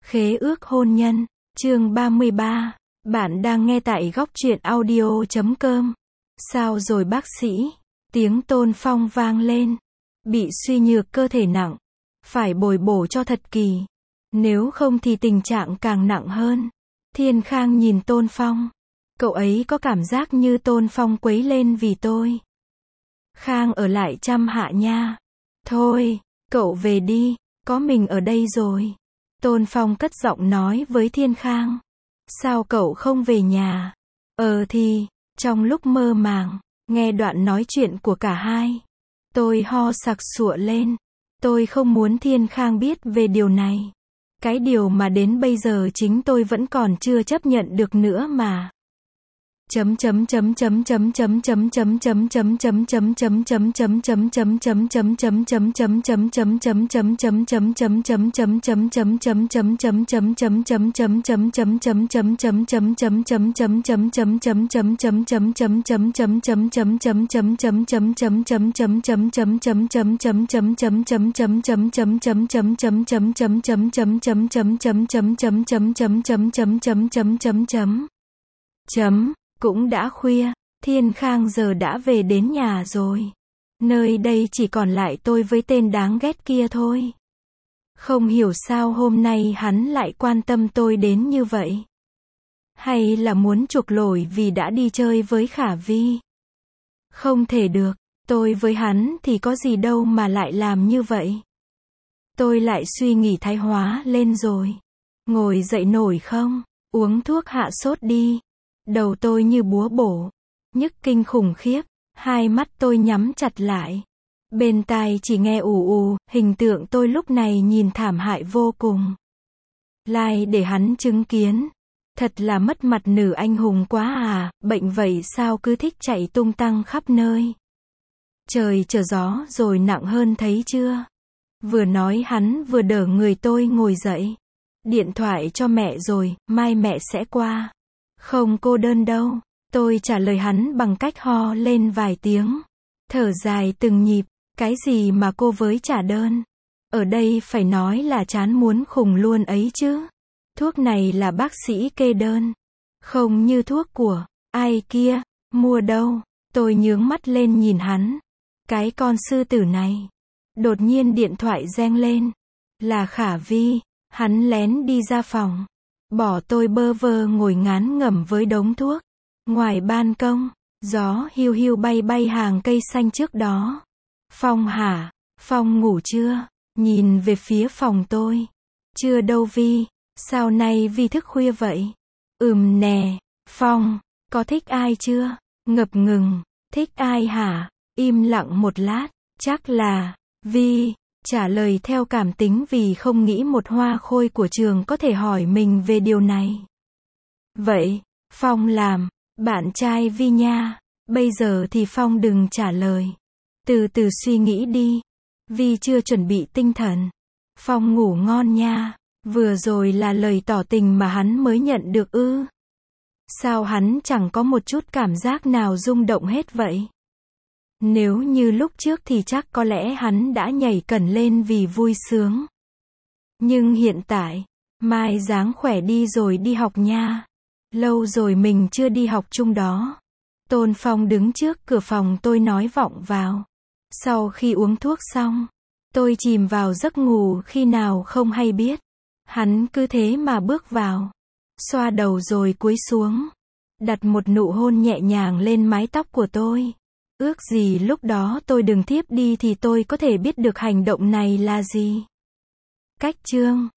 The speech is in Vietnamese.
Khế ước hôn nhân, chương 33. Bạn đang nghe tại góc truyện audio.com. Sao rồi bác sĩ? Tiếng Tôn Phong vang lên. Bị suy nhược cơ thể nặng. Phải bồi bổ cho thật kỳ. Nếu không thì tình trạng càng nặng hơn. Thiên Khang nhìn Tôn Phong. Cậu ấy có cảm giác như Tôn Phong quấy lên vì tôi. Khang ở lại chăm Hạ nha. Thôi, cậu về đi, có mình ở đây rồi. Tôn Phong cất giọng nói với Thiên Khang. Sao cậu không về nhà? Thì, trong lúc mơ màng, nghe đoạn nói chuyện của cả hai. Tôi ho sặc sụa lên. Tôi không muốn Thiên Khang biết về điều này. Cái điều mà đến bây giờ chính tôi vẫn còn chưa chấp nhận được nữa mà. Cũng đã khuya, Thiên Khang giờ đã về đến nhà rồi. Nơi đây chỉ còn lại tôi với tên đáng ghét kia thôi. Không hiểu sao hôm nay hắn lại quan tâm tôi đến như vậy. Hay là muốn chuộc lỗi vì đã đi chơi với Khả Vi? Không thể được, tôi với hắn thì có gì đâu mà lại làm như vậy. Tôi lại suy nghĩ thái hóa lên rồi. Ngồi dậy nổi không? Uống thuốc hạ sốt đi. Đầu tôi như búa bổ, nhức kinh khủng khiếp, hai mắt tôi nhắm chặt lại. Bên tai chỉ nghe ù ù, hình tượng tôi lúc này nhìn thảm hại vô cùng. Lai để hắn chứng kiến. Thật là mất mặt nữ anh hùng quá à, bệnh vậy sao cứ thích chạy tung tăng khắp nơi. Trời trở gió rồi nặng hơn thấy chưa? Vừa nói hắn vừa đỡ người tôi ngồi dậy. Điện thoại cho mẹ rồi, mai mẹ sẽ qua. Không cô đơn đâu, tôi trả lời hắn bằng cách ho lên vài tiếng. Thở dài từng nhịp, cái gì mà cô với trả đơn. Ở đây phải nói là chán muốn khùng luôn ấy chứ. Thuốc này là bác sĩ kê đơn. Không như thuốc của ai kia, mua đâu. Tôi nhướng mắt lên nhìn hắn. Cái con sư tử này. Đột nhiên điện thoại reng lên. Là Khả Vi, hắn lén đi ra phòng. Bỏ tôi bơ vơ ngồi ngán ngẩm với đống thuốc. Ngoài ban công, gió hiu hiu bay bay hàng cây xanh trước đó. Phong hả? Phong ngủ chưa? Nhìn về phía phòng tôi. Chưa đâu Vi, sao nay Vi thức khuya vậy? Nè, Phong, có thích ai chưa? Ngập ngừng, thích ai hả? Im lặng một lát, chắc là Vi. Trả lời theo cảm tính vì không nghĩ một hoa khôi của trường có thể hỏi mình về điều này. Vậy, Phong làm bạn trai Vi nha. Bây giờ thì Phong đừng trả lời. Từ từ suy nghĩ đi. Vi chưa chuẩn bị tinh thần. Phong ngủ ngon nha. Vừa rồi là lời tỏ tình mà hắn mới nhận được ư? Sao hắn chẳng có một chút cảm giác nào rung động hết vậy? Nếu như lúc trước thì chắc có lẽ hắn đã nhảy cẩn lên vì vui sướng. Nhưng hiện tại, mai dáng khỏe đi rồi đi học nha. Lâu rồi mình chưa đi học chung đó. Tôn Phong đứng trước cửa phòng tôi nói vọng vào. Sau khi uống thuốc xong, tôi chìm vào giấc ngủ khi nào không hay biết. Hắn cứ thế mà bước vào. Xoa đầu rồi cúi xuống. Đặt một nụ hôn nhẹ nhàng lên mái tóc của tôi. Ước gì lúc đó tôi đừng thiếp đi thì tôi có thể biết được hành động này là gì. Cách chương